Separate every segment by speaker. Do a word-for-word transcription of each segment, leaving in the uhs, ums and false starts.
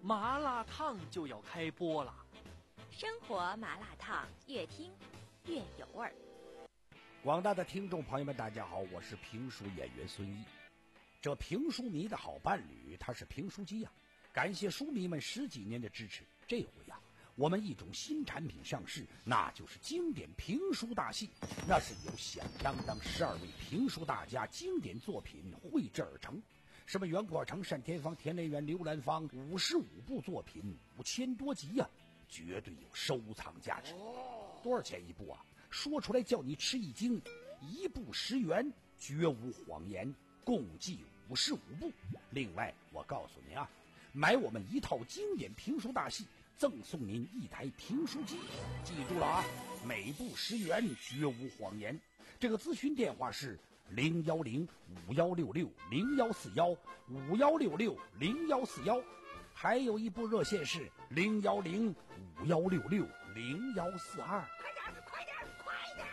Speaker 1: 麻辣烫就要开播了。
Speaker 2: 生活麻辣烫，越听越有味儿。
Speaker 3: 广大的听众朋友们，大家好，我是评书演员孙一。这评书迷的好伴侣，他是评书机呀、啊。感谢书迷们十几年的支持，这回呀、啊，我们一种新产品上市，那就是经典评书大戏。那是由响当当十二位评书大家经典作品绘制而成。什么袁阔成、单田芳、田连元、刘兰芳，五十五部作品，五千多集呀、啊，绝对有收藏价值。多少钱一部啊？说出来叫你吃一惊，一部十元，绝无谎言，共计五十五部。另外，我告诉您啊，买我们一套经典评书大戏，赠送您一台评书机。记住了啊，每部十元，绝无谎言。这个咨询电话是零幺零五幺六六零幺四幺五幺六六零幺四幺，还有一部热线是零幺零五幺六六零幺四二。
Speaker 4: 快点，快点，快点！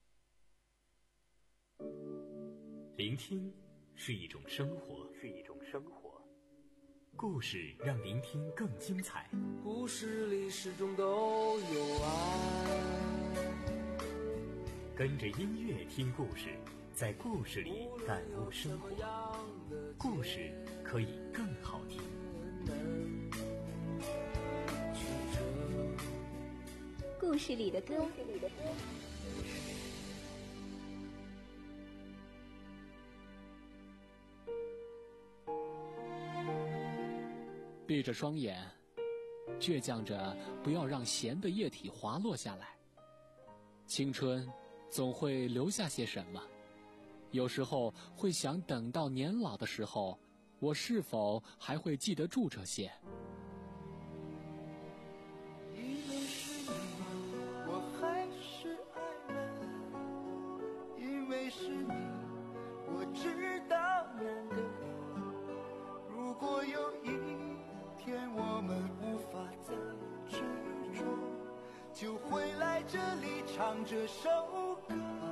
Speaker 5: 聆听是一种生活，是一种生活。故事让聆听更精彩。
Speaker 6: 故事里始终都有爱。
Speaker 5: 跟着音乐听故事，在故事里感悟生活。故事可以更好听。
Speaker 2: 故事里的歌。
Speaker 7: 闭着双眼，倔强着不要让咸的液体滑落下来。青春总会留下些什么，有时候会想，等到年老的时候，我是否还会记得住这些？
Speaker 6: 因为是你，我还是爱了。因为是你，我知道难得。如果有一天我们无法再执着，就会来这里唱这首歌。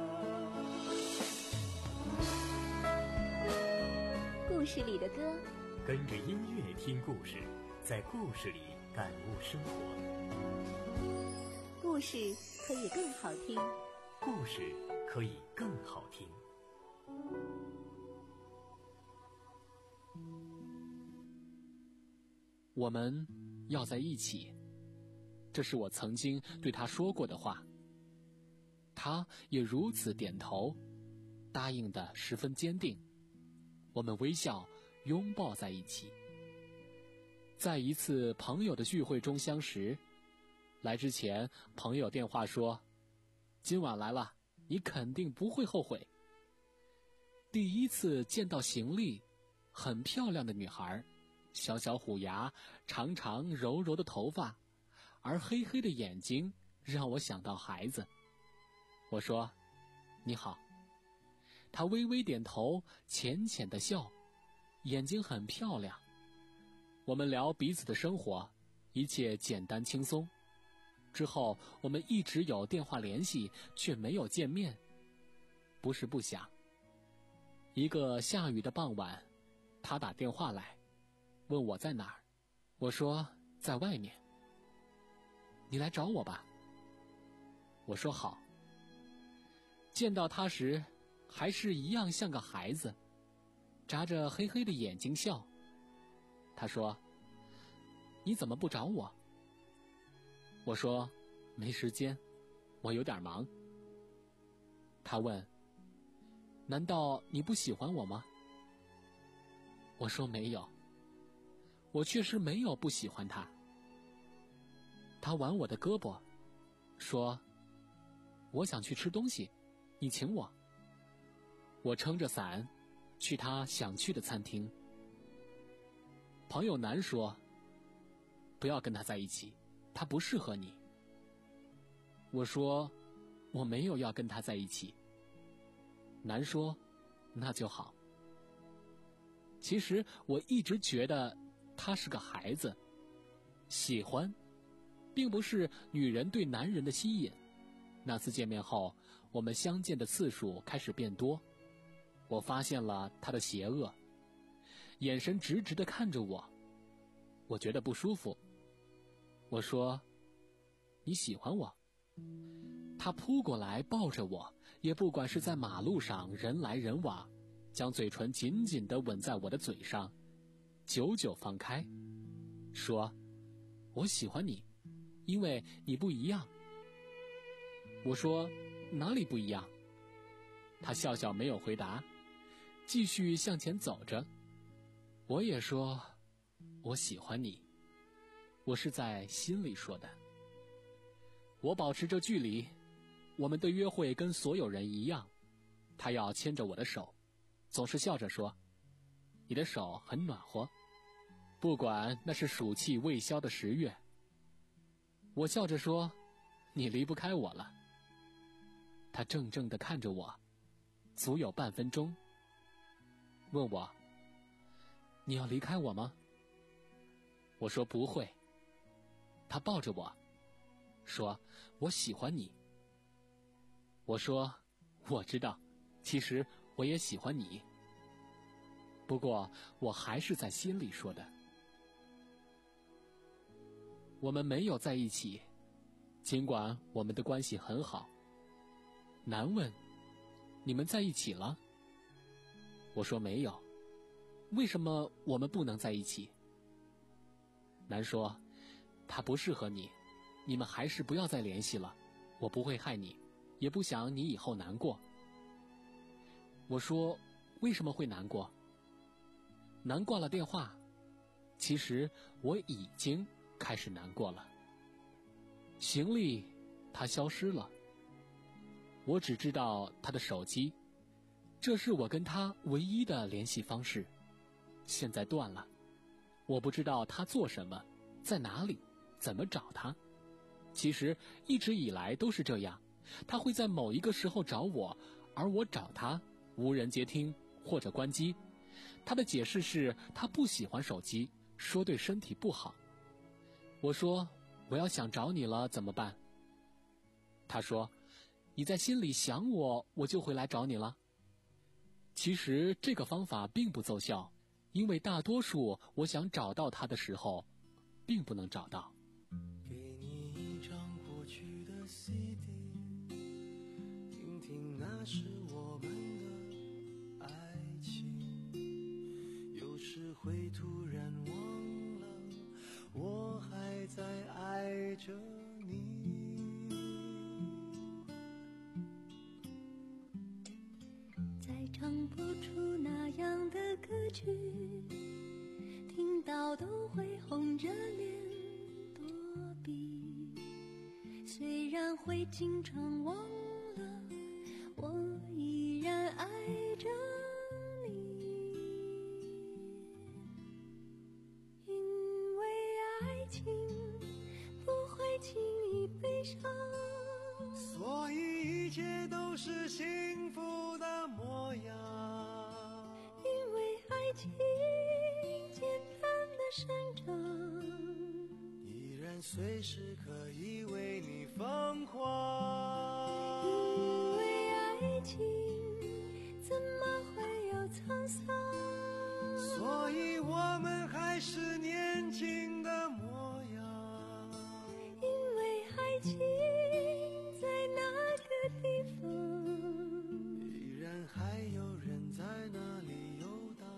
Speaker 2: 故事里的歌，
Speaker 5: 跟着音乐听故事，在故事里感悟生活。
Speaker 2: 故事可以更好听，
Speaker 5: 故事可以更好听。
Speaker 7: 我们要在一起，这是我曾经对他说过的话。他也如此点头，答应得十分坚定。我们微笑拥抱在一起。在一次朋友的聚会中相识，来之前朋友电话说，今晚来了，你肯定不会后悔。第一次见到邢丽，很漂亮的女孩，小小虎牙，长长柔柔的头发，而黑黑的眼睛让我想到孩子。我说，你好。她微微点头，浅浅的笑，眼睛很漂亮。我们聊彼此的生活，一切简单轻松。之后我们一直有电话联系，却没有见面。不是不想。一个下雨的傍晚，她打电话来，问我在哪儿。我说在外面。你来找我吧。我说好。见到她时，还是一样像个孩子，眨着黑黑的眼睛笑。他说，你怎么不找我？我说，没时间，我有点忙。他问，难道你不喜欢我吗？我说没有，我确实没有不喜欢他。他挽我的胳膊，说，我想去吃东西，你请我。我撑着伞，去他想去的餐厅。朋友南说，不要跟他在一起，他不适合你。我说，我没有要跟他在一起。南说，那就好。其实我一直觉得他是个孩子，喜欢并不是女人对男人的吸引。那次见面后，我们相见的次数开始变多。我发现了他的邪恶，眼神直直地看着我。 我觉得不舒服。我说，你喜欢我？他扑过来抱着我，也不管是在马路上人来人往，将嘴唇紧紧地吻在我的嘴上，久久放开，说，我喜欢你，因为你不一样。我说，哪里不一样？他笑笑没有回答，继续向前走着。我也说，我喜欢你，我是在心里说的。我保持着距离，我们的约会跟所有人一样，他要牵着我的手，总是笑着说，你的手很暖和，不管那是暑气未消的十月。我笑着说，你离不开我了。他怔怔地看着我，足有半分钟，问我，你要离开我吗？我说不会。他抱着我，说，我喜欢你。我说，我知道，其实我也喜欢你，不过我还是在心里说的。我们没有在一起，尽管我们的关系很好。男问，你们在一起了？我说没有。为什么我们不能在一起？男说，他不适合你，你们还是不要再联系了，我不会害你，也不想你以后难过。我说，为什么会难过？男挂了电话，其实我已经开始难过了。行李他消失了，我只知道他的手机，这是我跟他唯一的联系方式，现在断了。我不知道他做什么，在哪里，怎么找他。其实一直以来都是这样，他会在某一个时候找我，而我找他无人接听或者关机。他的解释是他不喜欢手机，说对身体不好。我说，我要想找你了怎么办？他说，你在心里想我，我就会来找你了。其实这个方法并不奏效，因为大多数我想找到他的时候并不能找到。
Speaker 6: 给你一张过去的 C D， 听听那是我们的爱情，有时会突然忘了我还在爱着你。
Speaker 8: 再唱不出那样的歌曲，听到都会红着脸躲避。虽然会经常忘了，我依然爱着你。因为爱情不会轻易悲伤，
Speaker 6: 所以一切都是幸福的模样。
Speaker 8: 因为爱情简单的生长，
Speaker 6: 依然随时可以为你疯狂。
Speaker 8: 因为爱情怎么会有沧桑，
Speaker 6: 所以我们还是年轻的模样。
Speaker 8: 因为爱情在那个地方，
Speaker 6: 依然还有人在那里游荡，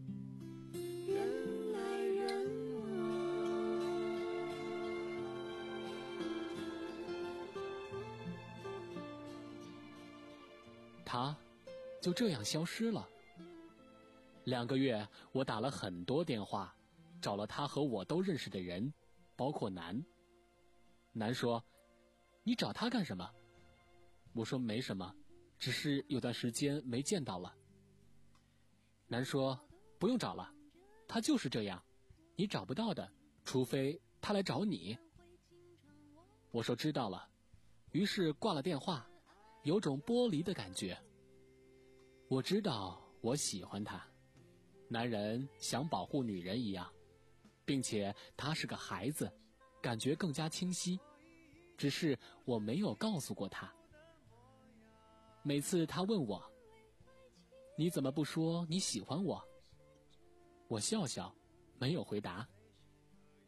Speaker 6: 人来人往。
Speaker 7: 他就这样消失了。两个月，我打了很多电话，找了他和我都认识的人，包括南。南说，你找他干什么？我说没什么，只是有段时间没见到了。南说，不用找了，他就是这样，你找不到的，除非他来找你。我说知道了，于是挂了电话，有种剥离的感觉。我知道我喜欢他，男人想保护女人一样，并且他是个孩子，感觉更加清晰，只是我没有告诉过他。每次他问我，你怎么不说你喜欢我？我笑笑，没有回答。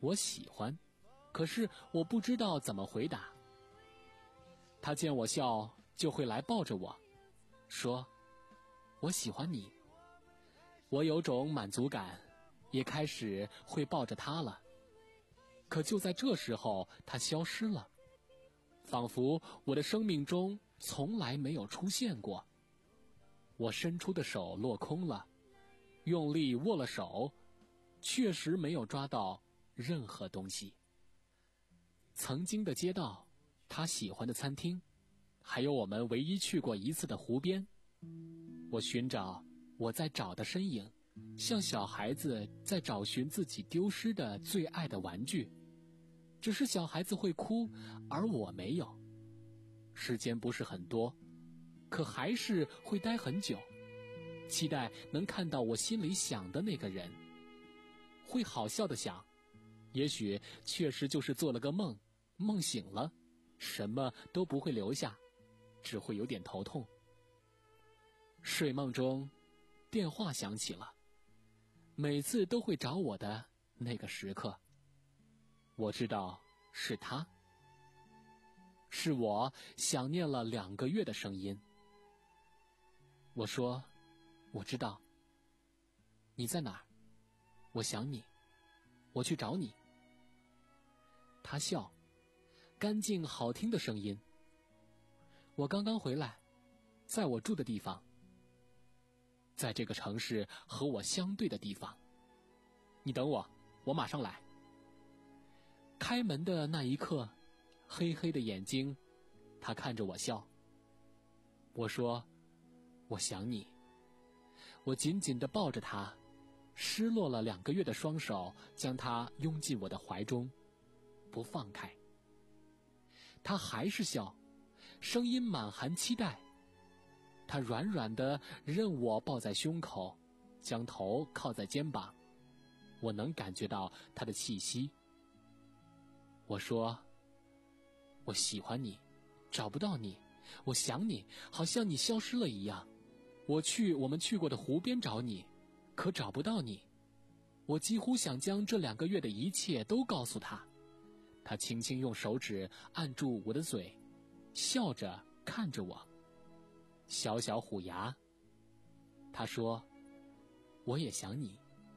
Speaker 7: 我喜欢，可是我不知道怎么回答。他见我笑，就会来抱着我，说我喜欢你。我有种满足感，也开始会抱着他了。可就在这时候，他消失了，仿佛我的生命中从来没有出现过。我伸出的手落空了，用力握了手，确实没有抓到任何东西。曾经的街道，他喜欢的餐厅，还有我们唯一去过一次的湖边，我寻找我在找的身影，像小孩子在找寻自己丢失的最爱的玩具，只是小孩子会哭，而我没有。时间不是很多，可还是会待很久，期待能看到我心里想的那个人。会好笑的想，也许确实就是做了个梦，梦醒了，什么都不会留下，只会有点头痛。睡梦中，电话响起了，每次都会找我的那个时刻，我知道是他，是我想念了两个月的声音。我说，我知道。你在哪儿？我想你，我去找你。他笑，干净好听的声音。我刚刚回来，在我住的地方，在这个城市和我相对的地方。你等我，我马上来。开门的那一刻，黑黑的眼睛，他看着我笑。我说，我想你。我紧紧地抱着他，失落了两个月的双手将他拥进我的怀中，不放开。他还是笑，声音满含期待。他软软地任我抱在胸口，将头靠在肩膀，我能感觉到他的气息。我说，我喜欢你，找不到你，我想你，好像你消失了一样。我去我们去过的湖边找你，可找不到你。我几乎想将这两个月的一切都告诉他。他轻轻用手指按住我的嘴，笑着看着我，小小虎牙。他说，我也想你。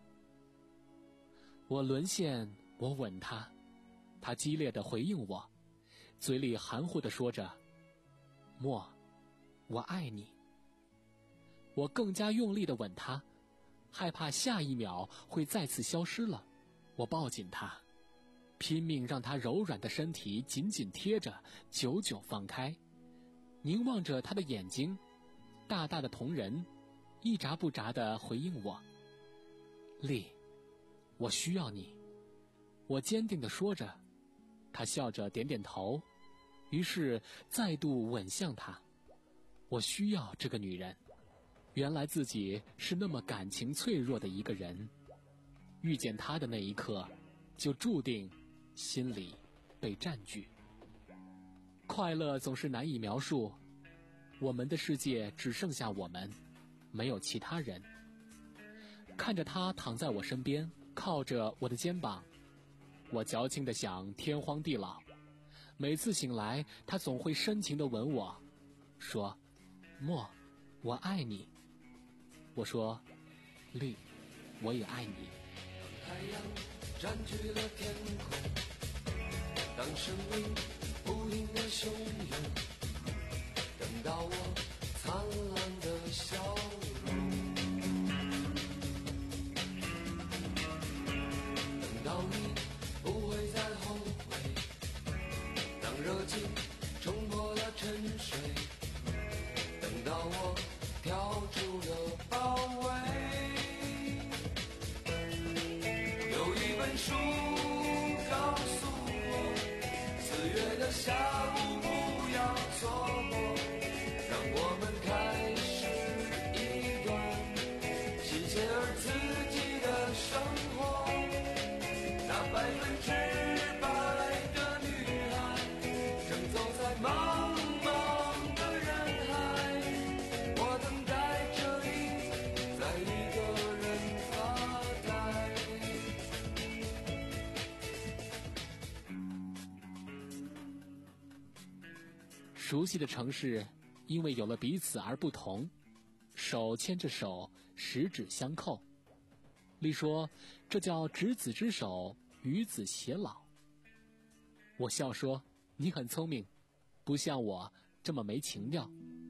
Speaker 7: 我沦陷，我吻他，他激烈地回应我，嘴里含糊地说着，莫，我爱你。我更加用力地吻他，害怕下一秒会再次消失了。我抱紧他，拼命让他柔软的身体紧紧贴着，久久放开，凝望着他的眼睛，大大的瞳仁，一眨不眨地回应我，丽，我需要你。我坚定地说着，他笑着点点头，于是再度吻向他。我需要这个女人，原来自己是那么感情脆弱的一个人，遇见她的那一刻，就注定心里被占据。快乐总是难以描述，我们的世界只剩下我们，没有其他人。看着他躺在我身边，靠着我的肩膀，我矫情地想天荒地老。每次醒来，他总会深情地吻我，说，莫，我爱你。我说，丽，我也爱你。
Speaker 6: 太阳占据了天空，当生命不停地汹涌，等到我灿烂的笑容，等到你不会再后悔，当热情冲破了沉睡，等到我跳出了包围。有一本书告诉我，四月的下午不要错过，让我们开始一段新鲜而刺激的生活。那百分之百的女孩正走在茫茫的人海，我等待着你在一个人发呆。
Speaker 7: 熟悉的城市，因为有了彼此而不同，手牵着手，十指相扣。丽说，这叫执子之手，与子偕老。我笑说，你很聪明，不像我这么没情调。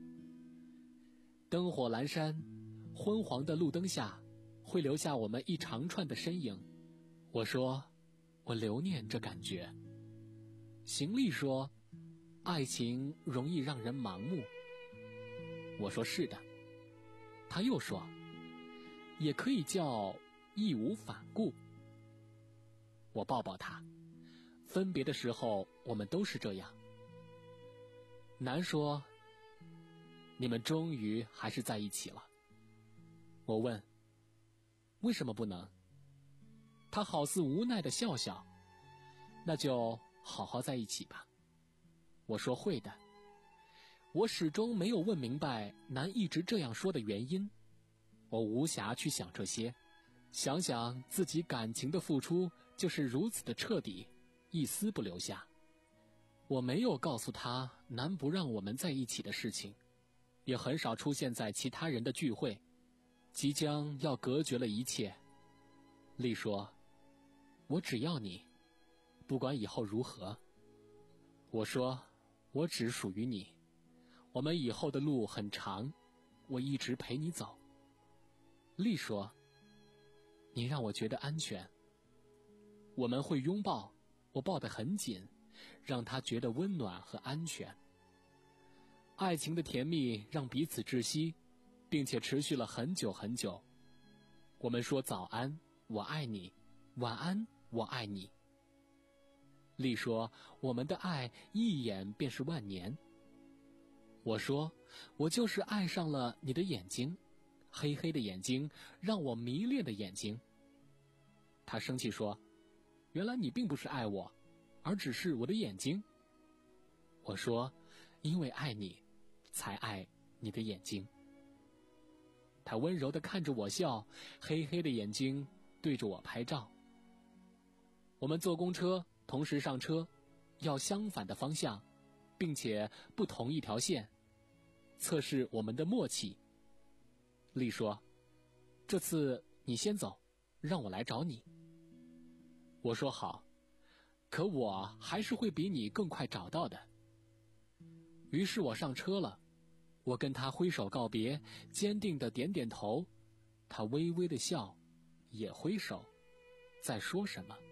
Speaker 7: 灯火阑珊，昏黄的路灯下，会留下我们一长串的身影。我说，我留念这感觉。邢丽说，爱情容易让人盲目。我说是的。他又说，也可以叫义无反顾。我抱抱他，分别的时候我们都是这样。南说，你们终于还是在一起了。我问，为什么不能？他好似无奈的笑笑，那就好好在一起吧。我说会的。我始终没有问明白南一直这样说的原因，我无暇去想这些，想想自己感情的付出就是如此的彻底，一丝不留下。我没有告诉他南不让我们在一起的事情，也很少出现在其他人的聚会，即将要隔绝了一切。丽说，我只要你，不管以后如何。我说，我只属于你，我们以后的路很长，我一直陪你走。丽说，你让我觉得安全。我们会拥抱，我抱得很紧，让他觉得温暖和安全。爱情的甜蜜让彼此窒息，并且持续了很久很久。我们说早安，我爱你，晚安，我爱你。丽说，我们的爱一眼便是万年。我说，我就是爱上了你的眼睛，黑黑的眼睛，让我迷恋的眼睛。他生气说，原来你并不是爱我，而只是我的眼睛。我说，因为爱你，才爱你的眼睛。他温柔地看着我笑，黑黑的眼睛对着我拍照。我们坐公车，同时上车，要相反的方向，并且不同一条线，测试我们的默契。丽说，这次你先走，让我来找你。我说好，可我还是会比你更快找到的。于是我上车了，我跟他挥手告别，坚定地点点头，他微微的笑，也挥手，在说什么。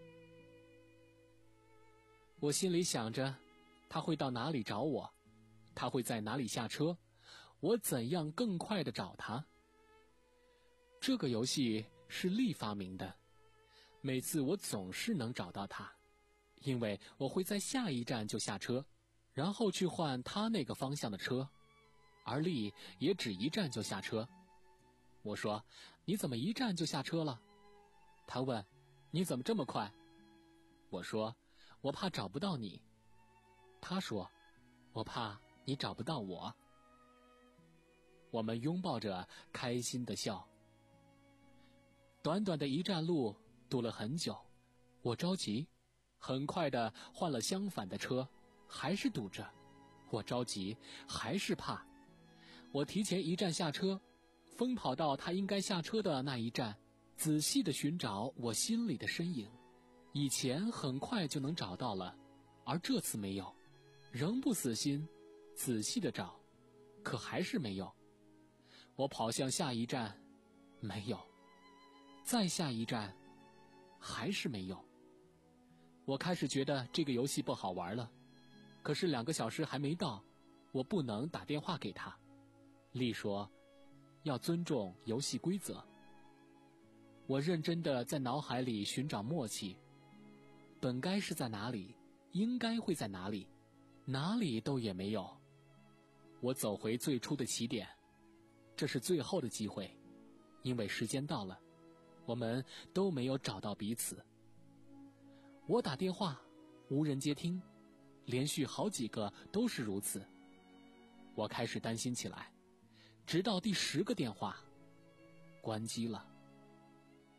Speaker 7: 我心里想着，他会到哪里找我，他会在哪里下车，我怎样更快地找他。这个游戏是丽发明的，每次我总是能找到他，因为我会在下一站就下车，然后去换他那个方向的车，而丽也只一站就下车。我说，你怎么一站就下车了？他问，你怎么这么快？我说，我怕找不到你。他说，我怕你找不到我。我们拥抱着，开心地笑。短短的一站路，堵了很久，我着急，很快地换了相反的车，还是堵着，我着急，还是怕。我提前一站下车，疯跑到他应该下车的那一站，仔细地寻找我心里的身影。以前很快就能找到了，而这次没有，仍不死心，仔细地找，可还是没有。我跑向下一站，没有，再下一站，还是没有。我开始觉得这个游戏不好玩了，可是两个小时还没到，我不能打电话给他。丽说，要尊重游戏规则。我认真地在脑海里寻找默契，本该是在哪里，应该会在哪里，哪里都也没有。我走回最初的起点，这是最后的机会，因为时间到了，我们都没有找到彼此。我打电话，无人接听，连续好几个都是如此。我开始担心起来，直到第十个电话，关机了。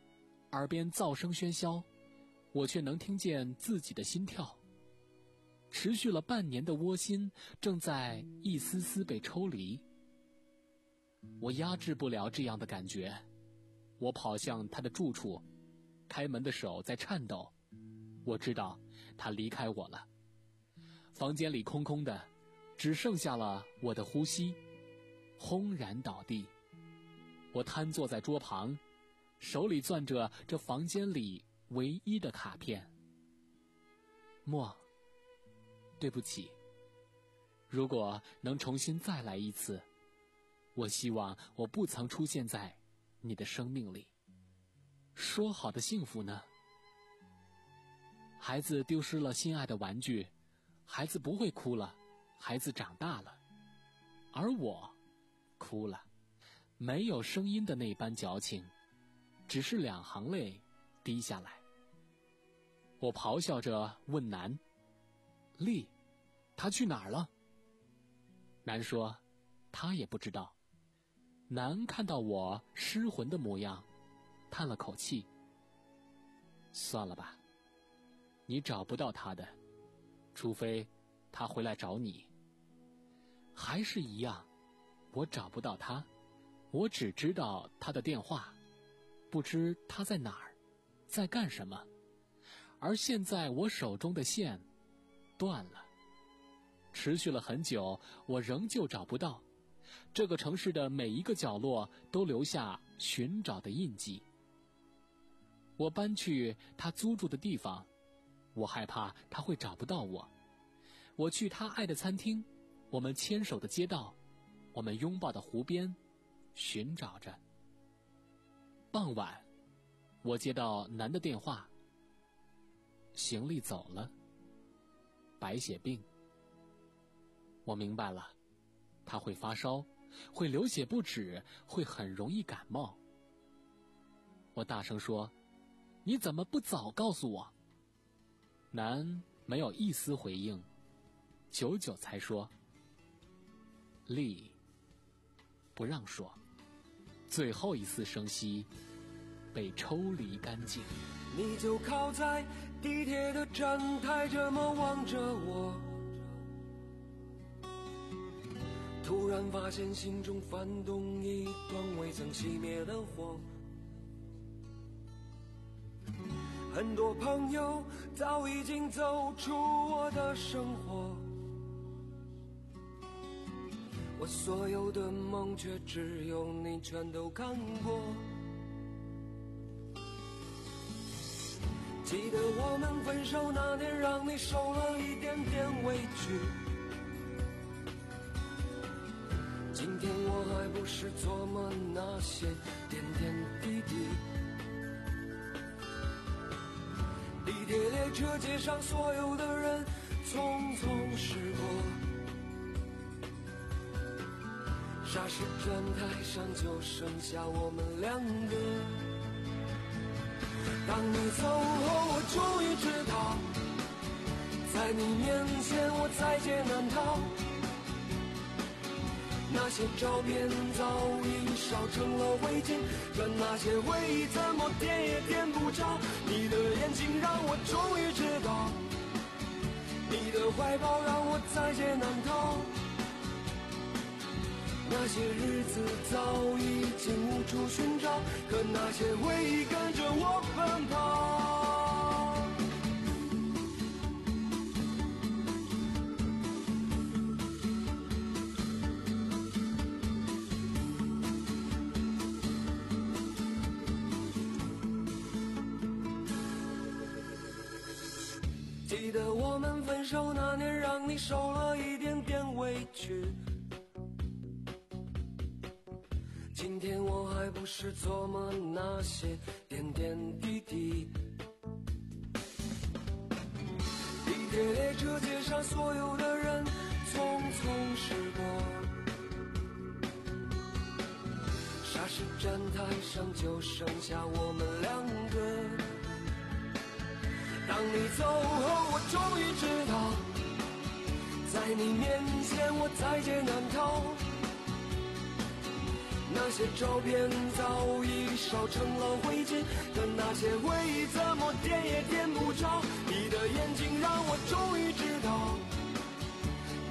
Speaker 7: 耳边噪声喧嚣，我却能听见自己的心跳。 持续了半年的窝心正在一丝丝被抽离。我压制不了这样的感觉，我跑向他的住处，开门的手在颤抖。我知道他离开我了。房间里空空的，只剩下了我的呼吸，轰然倒地。我瘫坐在桌旁，手里攥着这房间里唯一的卡片。莫，对不起，如果能重新再来一次，我希望我不曾出现在你的生命里。说好的幸福呢？孩子丢失了心爱的玩具，孩子不会哭了，孩子长大了，而我哭了，没有声音的那般矫情，只是两行泪滴下来。我咆哮着问南：丽，他去哪儿了？南说他也不知道。南看到我失魂的模样，叹了口气：算了吧，你找不到他的，除非他回来找你。还是一样，我找不到他，我只知道他的电话，不知他在哪儿，在干什么。而现在我手中的线断了，持续了很久，我仍旧找不到。这个城市的每一个角落都留下寻找的印记。我搬去他租住的地方，我害怕他会找不到我。我去他爱的餐厅，我们牵手的街道，我们拥抱的湖边，寻找着。傍晚，我接到南的电话，行李走了，白血病。我明白了，他会发烧，会流血不止，会很容易感冒。我大声说：你怎么不早告诉我？南没有一丝回应，久久才说：丽，不让说。最后一丝声息被抽离干净。
Speaker 6: 你就靠在地铁的站台，这么望着我，突然发现心中翻动一团未曾熄灭的火。很多朋友早已经走出我的生活，我所有的梦却只有你全都看过。记得我们分手那年，让你受了一点点委屈，今天我还不是琢磨那些点点滴滴。地铁列车街上所有的人匆匆驶过，霎时站台上就剩下我们两个。当你走后，我终于知道，在你面前我在劫难逃。那些照片早已烧成了灰烬，可那些回忆怎么点也点不着。你的眼睛让我终于知道，你的怀抱让我在劫难逃。那些日子早已经无处寻找，可那些回忆跟着我奔跑。记得我们分手那年，让你受了一点点委屈，今天我还不是琢磨那些点点滴滴。地铁列车街上所有的人匆匆驶过，霎时站台上就剩下我们两个。当你走后，我终于知道，在你面前我在劫难逃。那些照片早已烧成了灰烬，可那些回忆怎么点也点不着。你的眼睛让我终于知道，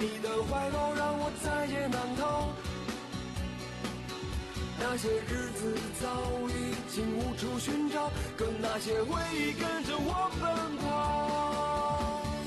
Speaker 6: 你的怀抱让我在劫难逃。那些日子早已经无处寻找，可那些回忆跟着我奔跑。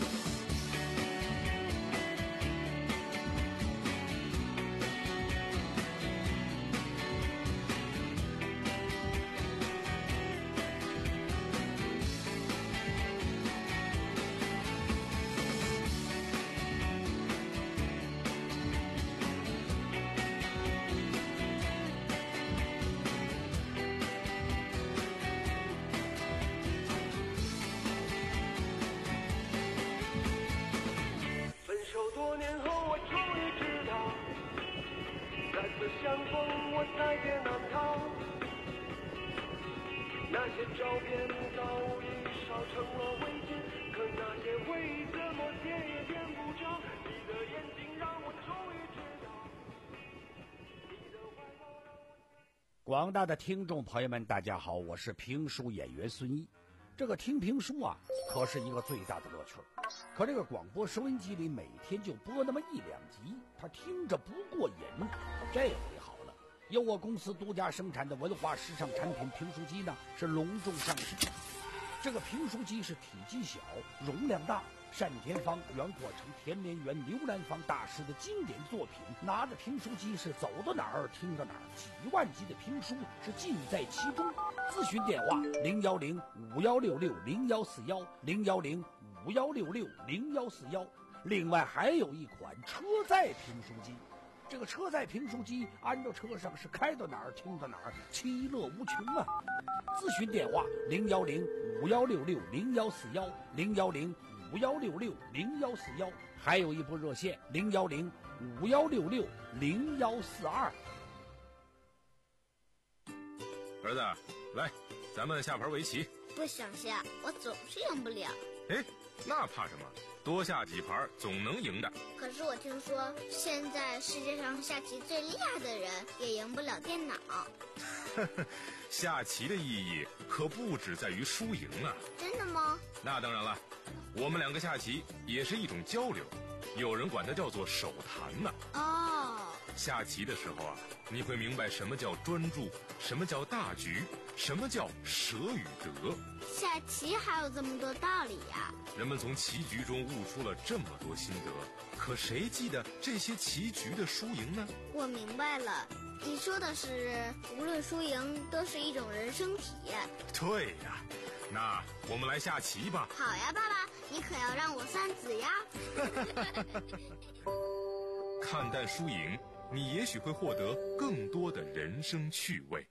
Speaker 6: 多年后我终于知道，再次相逢我在劫难逃。那些照片早已烧成了灰烬，可那些回忆怎么点也点不着。你的眼睛让我终于知道，你的怀抱让我。
Speaker 3: 广大的听众朋友们大家好，我是评书演员孙一。这个听评书啊可是一个最大的乐趣，可这个广播收音机里每天就播那么一两集，他听着不过瘾。这回好了，由我公司独家生产的文化时尚产品评书机呢是隆重上市。这个评书机是体积小，容量大，单田芳、袁阔成、田连元、刘兰芳大师的经典作品。拿着评书机是走到哪儿听到哪儿，几万集的评书是尽在其中。咨询电话零幺零五幺六六零幺四幺零幺零五幺六六零幺四幺。另外还有一款车载评书机，这个车载评书机安到车上是开到哪儿听到哪儿，其乐无穷啊！咨询电话零幺零五幺六六零幺四幺零幺零五幺六六零幺四幺，还有一部热线零幺零五幺六六零幺四二。
Speaker 9: 儿子，来，咱们下盘围棋。
Speaker 10: 不想下，我总是赢不了。
Speaker 9: 哎，那怕什么？多下几盘总能赢的。
Speaker 10: 可是我听说，现在世界上下棋最厉害的人也赢不了电脑。
Speaker 9: 下棋的意义可不只在于输赢啊！
Speaker 10: 真的吗？
Speaker 9: 那当然了，我们两个下棋也是一种交流，有人管它叫做手谈呢。
Speaker 10: 哦，
Speaker 9: 下棋的时候啊，你会明白什么叫专注，什么叫大局，什么叫舍与得。
Speaker 10: 下棋还有这么多道理呀！
Speaker 9: 人们从棋局中悟出了这么多心得，可谁记得这些棋局的输赢呢？
Speaker 10: 我明白了，你说的是无论输赢都是一种人生体验。
Speaker 9: 对呀，那我们来下棋吧。
Speaker 10: 好呀，爸爸，你可要让我算子呀。
Speaker 9: 看淡输赢，你也许会获得更多的人生趣味。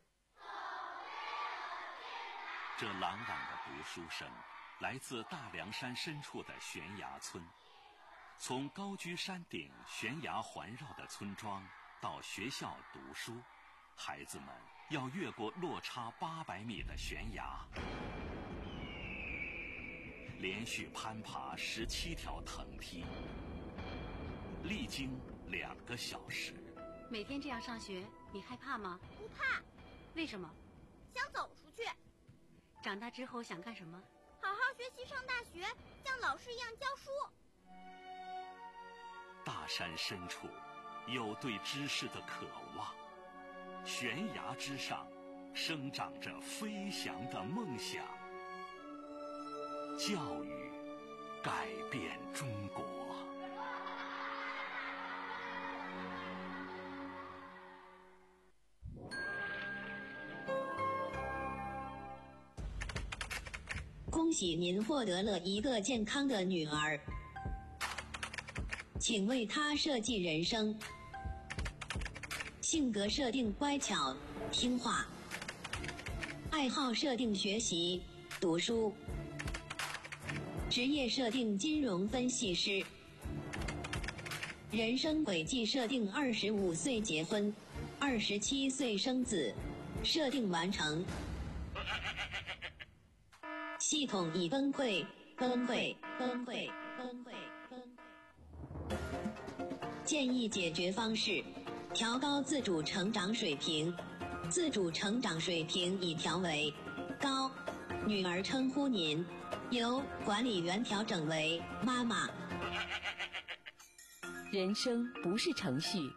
Speaker 11: 这朗朗的读书声来自大凉山深处的悬崖村。从高居山顶悬崖环绕的村庄到学校读书，孩子们要越过落差八百米的悬崖，连续攀爬十七条藤梯，历经两个小时。
Speaker 12: 每天这样上学，你害怕吗？
Speaker 10: 不怕。
Speaker 12: 为什么？
Speaker 10: 想走出去。
Speaker 12: 长大之后想干什么？
Speaker 10: 好好学习，上大学，像老师一样教书。
Speaker 11: 大山深处有对知识的渴望，悬崖之上生长着飞翔的梦想。教育改变中国。
Speaker 13: 恭喜您获得了一个健康的女儿，请为她设计人生。性格设定乖巧听话，爱好设定学习读书，职业设定金融分析师，人生轨迹设定二十五岁结婚，二十七岁生子，设定完成。系统已崩溃，崩溃，崩溃，崩溃，崩溃。建议解决方式：调高自主成长水平。自主成长水平已调为高，女儿称呼您，由管理员调整为妈妈。
Speaker 14: 人生不是程序。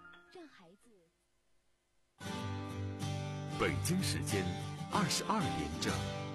Speaker 9: 北京时间二十二点整。